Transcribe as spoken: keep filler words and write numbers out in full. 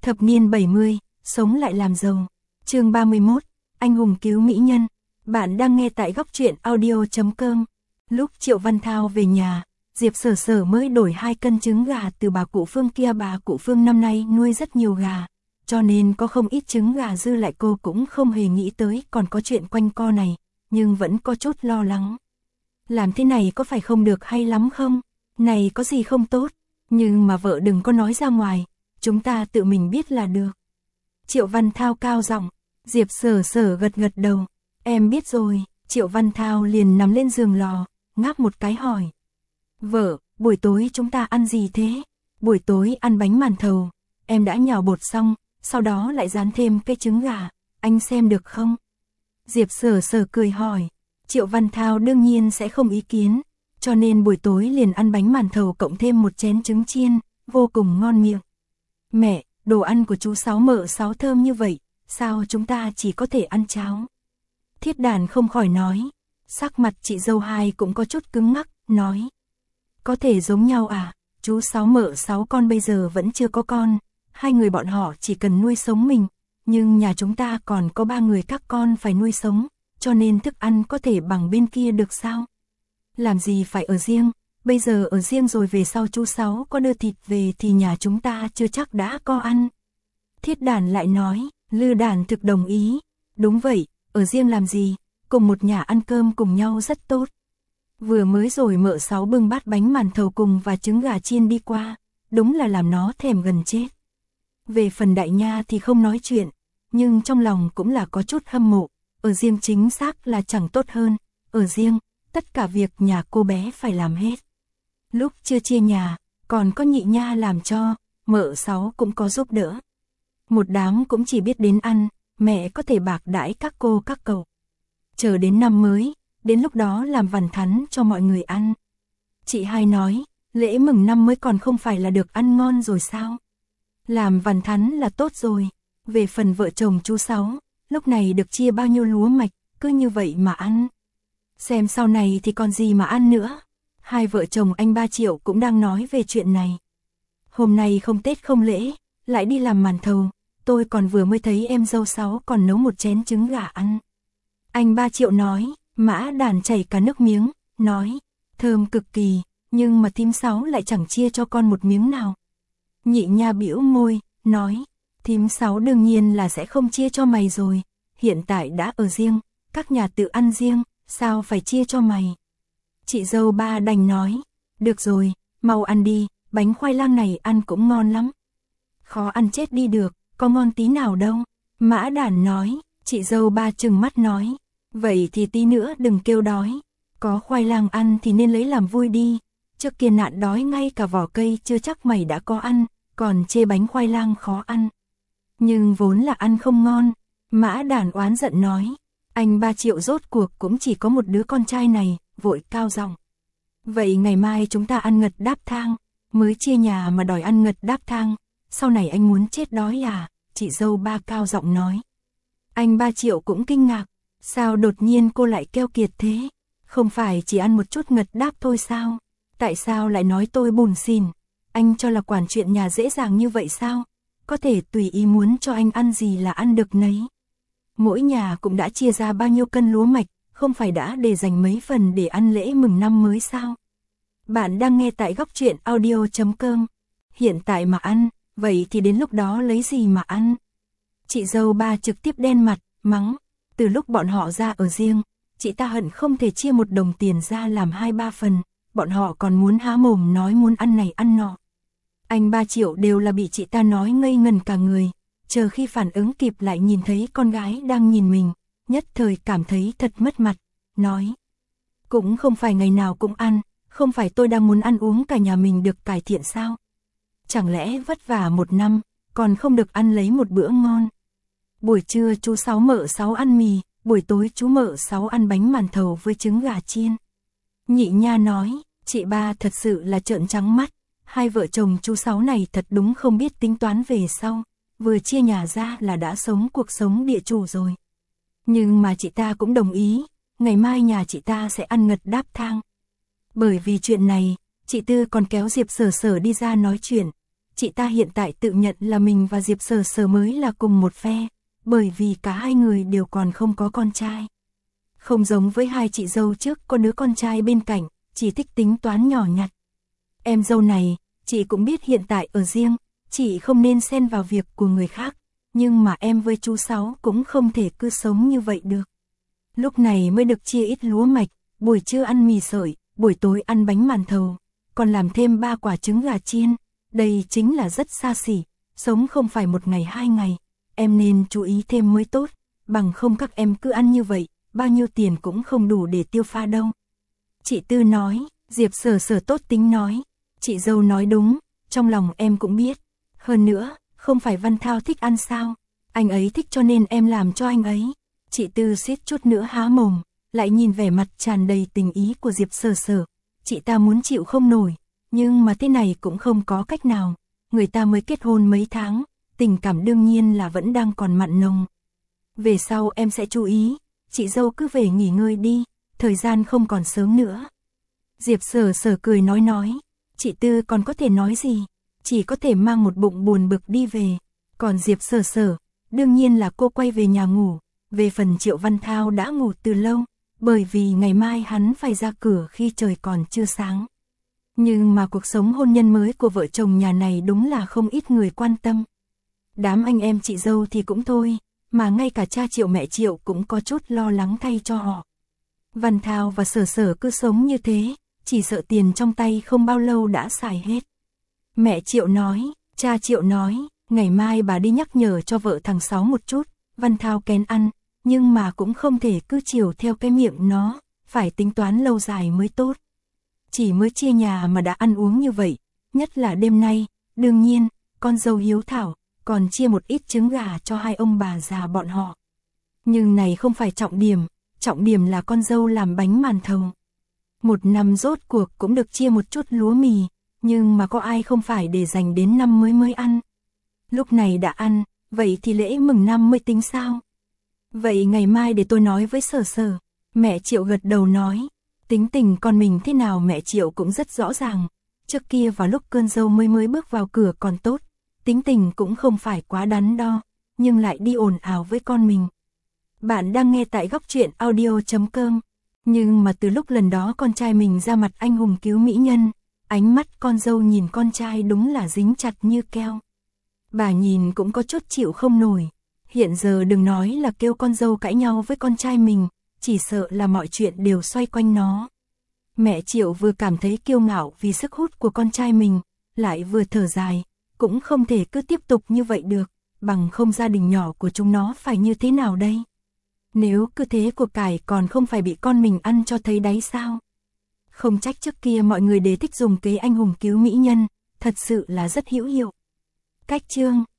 Thập niên bảy mươi, sống lại làm giàu. Chương ba mươi mốt, anh hùng cứu mỹ nhân. Bạn đang nghe tại góc truyện audio chấm com. Lúc Triệu Văn Thao về nhà, Diệp Sở Sở mới đổi hai cân trứng gà từ bà cụ Phương kia. Bà cụ Phương năm nay nuôi rất nhiều gà, cho nên có không ít trứng gà dư lại. Cô cũng không hề nghĩ tới còn có chuyện quanh co này, nhưng vẫn có chút lo lắng. Làm thế này có phải không được hay lắm không? Này có gì không tốt, nhưng mà vợ đừng có nói ra ngoài, chúng ta tự mình biết là được. Triệu Văn Thao cao giọng. Diệp Sở Sở gật gật đầu. Em biết rồi. Triệu Văn Thao liền nằm lên giường lò, ngáp một cái hỏi. Vợ, buổi tối chúng ta ăn gì thế? Buổi tối ăn bánh màn thầu. Em đã nhào bột xong, sau đó lại rán thêm cái trứng gà. Anh xem được không? Diệp Sở Sở cười hỏi. Triệu Văn Thao đương nhiên sẽ không ý kiến, cho nên buổi tối liền ăn bánh màn thầu cộng thêm một chén trứng chiên, vô cùng ngon miệng. Mẹ, đồ ăn của chú Sáu mợ Sáu thơm như vậy, sao chúng ta chỉ có thể ăn cháo? Thiết Đàn không khỏi nói. Sắc mặt chị dâu hai cũng có chút cứng ngắc, nói. Có thể giống nhau à, chú Sáu mợ Sáu con bây giờ vẫn chưa có con, hai người bọn họ chỉ cần nuôi sống mình, nhưng nhà chúng ta còn có ba người các con phải nuôi sống, cho nên thức ăn có thể bằng bên kia được sao? Làm gì phải ở riêng, bây giờ ở riêng rồi về sau chú Sáu có đưa thịt về thì nhà chúng ta chưa chắc đã có ăn. Thiết Đàn lại nói. Lư Đàn thực đồng ý. Đúng vậy, ở riêng làm gì, cùng một nhà ăn cơm cùng nhau rất tốt. Vừa mới rồi mợ Sáu bưng bát bánh màn thầu cùng và trứng gà chiên đi qua, đúng là làm nó thèm gần chết. Về phần Đại Nha thì không nói chuyện, nhưng trong lòng cũng là có chút hâm mộ. Ở riêng chính xác là chẳng tốt hơn, ở riêng, tất cả việc nhà cô bé phải làm hết. Lúc chưa chia nhà, còn có Nhị Nha làm cho, mợ Sáu cũng có giúp đỡ. Một đám cũng chỉ biết đến ăn, mẹ có thể bạc đãi các cô các cậu. Chờ đến năm mới, đến lúc đó làm vằn thắn cho mọi người ăn. Chị hai nói, lễ mừng năm mới còn không phải là được ăn ngon rồi sao? Làm vằn thắn là tốt rồi. Về phần vợ chồng chú Sáu, lúc này được chia bao nhiêu lúa mạch, cứ như vậy mà ăn. Xem sau này thì còn gì mà ăn nữa. Hai vợ chồng anh Ba Triệu cũng đang nói về chuyện này. Hôm nay không Tết không lễ, lại đi làm màn thầu. Tôi còn vừa mới thấy em dâu Sáu còn nấu một chén trứng gà ăn. Anh Ba Triệu nói. Mã Đàn chảy cả nước miếng, nói. Thơm cực kỳ, nhưng mà thím Sáu lại chẳng chia cho con một miếng nào. Nhị Nha bĩu môi, nói. Thím Sáu đương nhiên là sẽ không chia cho mày rồi. Hiện tại đã ở riêng, các nhà tự ăn riêng, sao phải chia cho mày? Chị dâu Ba đành nói. Được rồi, mau ăn đi, bánh khoai lang này ăn cũng ngon lắm. Khó ăn chết đi được, có ngon tí nào đâu. Mã Đàn nói. Chị dâu Ba trừng mắt nói. Vậy thì tí nữa đừng kêu đói. Có khoai lang ăn thì nên lấy làm vui đi. Trước kia nạn đói ngay cả vỏ cây chưa chắc mày đã có ăn, còn chê bánh khoai lang khó ăn. Nhưng vốn là ăn không ngon. Mã Đàn oán giận nói. Anh Ba Triệu rốt cuộc cũng chỉ có một đứa con trai này, vội cao giọng. Vậy ngày mai chúng ta ăn ngật đáp thang. Mới chia nhà mà đòi ăn ngật đáp thang, sau này anh muốn chết đói à? Chị dâu Ba cao giọng nói. Anh Ba Triệu cũng kinh ngạc. Sao đột nhiên cô lại keo kiệt thế? Không phải chỉ ăn một chút ngật đáp thôi sao? Tại sao lại nói tôi bùn xỉn? Anh cho là quản chuyện nhà dễ dàng như vậy sao? Có thể tùy ý muốn cho anh ăn gì là ăn được nấy. Mỗi nhà cũng đã chia ra bao nhiêu cân lúa mạch, không phải đã để dành mấy phần để ăn lễ mừng năm mới sao? Bạn đang nghe tại góc truyện audio chấm com. Hiện tại mà ăn, vậy thì đến lúc đó lấy gì mà ăn? Chị dâu Ba trực tiếp đen mặt, mắng. Từ lúc bọn họ ra ở riêng, chị ta hận không thể chia một đồng tiền ra làm hai ba phần. Bọn họ còn muốn há mồm nói muốn ăn này ăn nọ. Anh Ba Triệu đều là bị chị ta nói ngây ngần cả người. Chờ khi phản ứng kịp lại nhìn thấy con gái đang nhìn mình, nhất thời cảm thấy thật mất mặt, nói. Cũng không phải ngày nào cũng ăn, không phải tôi đang muốn ăn uống cả nhà mình được cải thiện sao? Chẳng lẽ vất vả một năm, còn không được ăn lấy một bữa ngon? Buổi trưa chú Sáu mợ Sáu ăn mì, buổi tối chú mợ Sáu ăn bánh màn thầu với trứng gà chiên. Nhị Nha nói, chị Ba thật sự là trợn trắng mắt, hai vợ chồng chú Sáu này thật đúng không biết tính toán về sau, vừa chia nhà ra là đã sống cuộc sống địa chủ rồi. Nhưng mà chị ta cũng đồng ý, ngày mai nhà chị ta sẽ ăn ngật đáp thang. Bởi vì chuyện này, chị Tư còn kéo Diệp Sở Sở đi ra nói chuyện. chị ta hiện tại tự nhận là mình và Diệp Sở Sở mới là cùng một phe, bởi vì cả hai người đều còn không có con trai. Không giống với hai chị dâu trước có đứa con trai bên cạnh, chỉ thích tính toán nhỏ nhặt. Em dâu này, chị cũng biết hiện tại ở riêng, chị không nên xen vào việc của người khác, nhưng mà em với chú Sáu cũng không thể cứ sống như vậy được. Lúc này mới được chia ít lúa mạch, buổi trưa ăn mì sợi, buổi tối ăn bánh màn thầu, còn làm thêm ba quả trứng gà chiên, đây chính là rất xa xỉ, sống không phải một ngày hai ngày, em nên chú ý thêm mới tốt, bằng không các em cứ ăn như vậy, bao nhiêu tiền cũng không đủ để tiêu pha đâu. Chị Tư nói, Diệp Sở Sở tốt tính nói, chị dâu nói đúng, trong lòng em cũng biết, hơn nữa, không phải Văn Thao thích ăn sao, anh ấy thích cho nên em làm cho anh ấy. Chị Tư suýt chút nữa há mồm, lại nhìn vẻ mặt tràn đầy tình ý của Diệp Sở Sở, chị ta muốn chịu không nổi, nhưng mà thế này cũng không có cách nào, người ta mới kết hôn mấy tháng, tình cảm đương nhiên là vẫn đang còn mặn nồng. Về sau em sẽ chú ý, chị dâu cứ về nghỉ ngơi đi, thời gian không còn sớm nữa. Diệp Sở Sở cười nói nói, chị Tư còn có thể nói gì, chỉ có thể mang một bụng buồn bực đi về, còn Diệp Sở Sở, đương nhiên là cô quay về nhà ngủ, về phần Triệu Văn Thao đã ngủ từ lâu, bởi vì ngày mai hắn phải ra cửa khi trời còn chưa sáng. Nhưng mà cuộc sống hôn nhân mới của vợ chồng nhà này đúng là không ít người quan tâm. Đám anh em chị dâu thì cũng thôi, mà ngay cả cha Triệu mẹ Triệu cũng có chút lo lắng thay cho họ. Văn Thao và Sở Sở cứ sống như thế, chỉ sợ tiền trong tay không bao lâu đã xài hết. Mẹ Triệu nói, cha Triệu nói, ngày mai bà đi nhắc nhở cho vợ thằng Sáu một chút, Văn Thao kén ăn, nhưng mà cũng không thể cứ chiều theo cái miệng nó, phải tính toán lâu dài mới tốt. Chỉ mới chia nhà mà đã ăn uống như vậy, nhất là đêm nay, đương nhiên, con dâu hiếu thảo, còn chia một ít trứng gà cho hai ông bà già bọn họ. Nhưng này không phải trọng điểm, trọng điểm là con dâu làm bánh màn thầu. Một năm rốt cuộc cũng được chia một chút lúa mì, nhưng mà có ai không phải để dành đến năm mới mới ăn. Lúc này đã ăn, vậy thì lễ mừng năm mới tính sao? Vậy ngày mai để tôi nói với Sở Sở. Mẹ Triệu gật đầu nói, tính tình con mình thế nào mẹ Triệu cũng rất rõ ràng. Trước kia vào lúc cơn dâu mới mới bước vào cửa còn tốt, tính tình cũng không phải quá đắn đo, nhưng lại đi ồn ào với con mình. Bạn đang nghe tại góc truyện audio chấm com. Nhưng mà từ lúc lần đó con trai mình ra mặt anh hùng cứu mỹ nhân, ánh mắt con dâu nhìn con trai đúng là dính chặt như keo. Bà nhìn cũng có chút chịu không nổi. Hiện giờ đừng nói là kêu con dâu cãi nhau với con trai mình, chỉ sợ là mọi chuyện đều xoay quanh nó. Mẹ Triệu vừa cảm thấy kiêu ngạo vì sức hút của con trai mình, lại vừa thở dài, cũng không thể cứ tiếp tục như vậy được, bằng không gia đình nhỏ của chúng nó phải như thế nào đây? Nếu cứ thế của cải còn không phải bị con mình ăn cho thấy đáy sao? Không trách trước kia mọi người đều thích dùng kế anh hùng cứu mỹ nhân, thật sự là rất hữu hiệu. Cách chương